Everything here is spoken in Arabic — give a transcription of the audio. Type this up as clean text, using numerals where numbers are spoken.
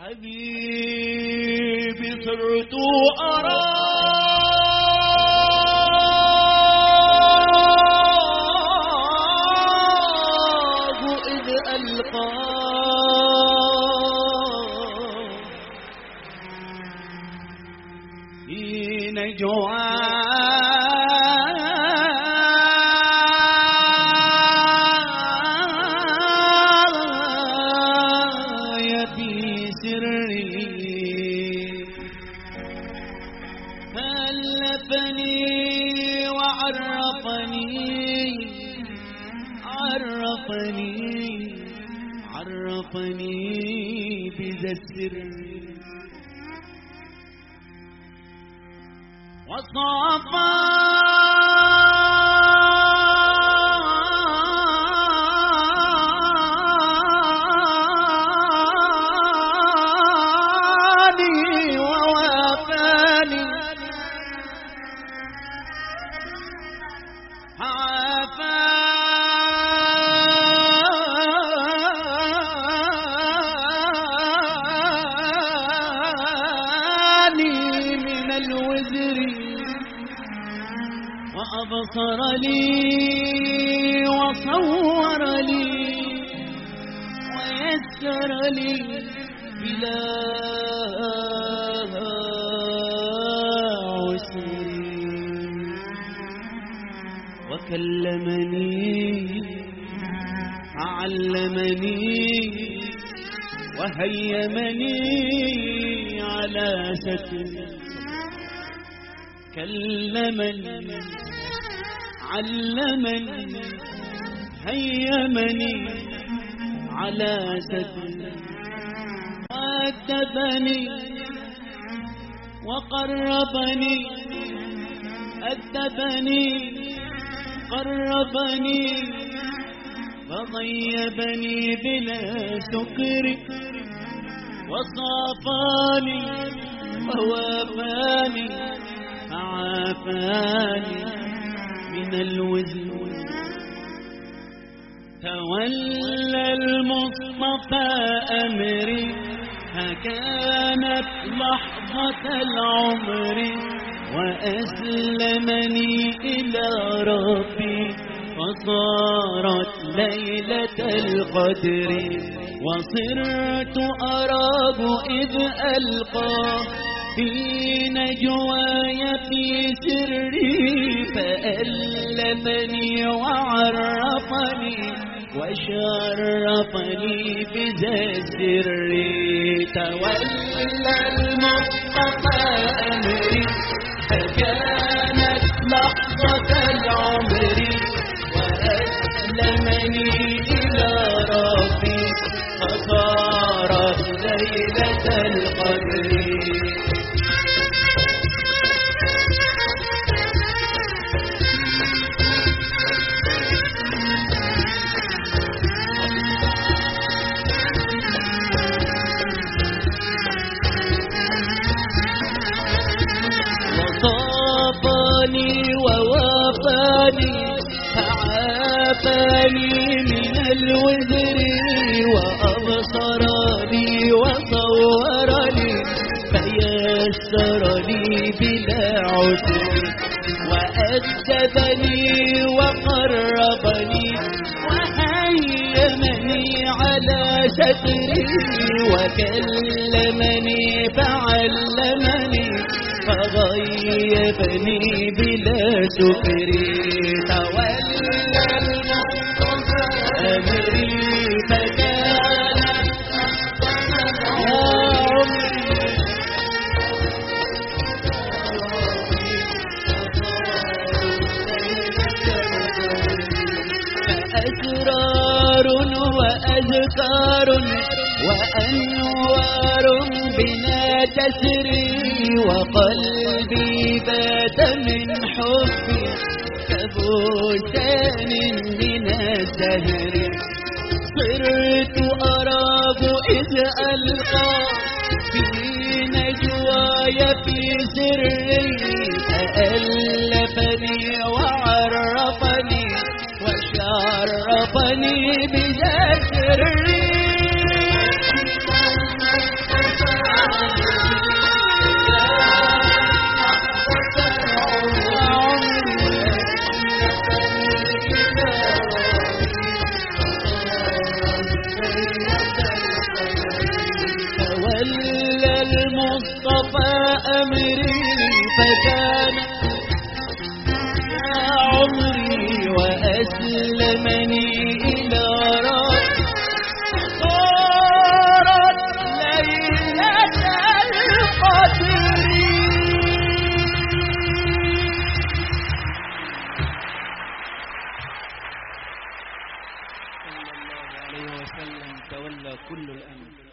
حبيبي صرت أراه إذ ألقاه في نجواي في سري فألفني عرفني بذا السر وصافاني ووافاني عافاني من الوزر وأبصر لي وصور لي ويسر لي بلا عسر وكلمني علمني وهيمني على ستر كلمني علمني هيمني على ستر وأدبني وقربني أدبني قربني فضيبني بلا سكر وصافاني ووافاني فعافاني من الوزن تولى المصطفى أمري فكانت لحظة العمر وأسلمني إلى ربي فصارت ليلة القدر وصرت أراه إذ ألقاه في نجواي في سري فألمني وعرفني وشرفني بذا السر تولى المصطفى أمري فكانت لحظة العمر وأسلمني إلى ربي فصارت ليلة القدر ووافاني فعافاني من الوزر وأبصر لي وصور لي فيسر لي بلا عسر وأدبني وقربني وهيمني على ستري وكلمني فعلمني فغيبني بلا سكر تولى المصطفى أمري فكانت يا فأسرار وأذكار وأنوار بنا تسري وقلبي بات من حبي كبستان من الزهر صرت أراه إذ ألقى في نجواي في سري فألفني وعرفني وشرفني بذا سري وأسلمني إلى رب صارت ليلة القدر. صلى الله عليه وسلم تولى كل الأمر.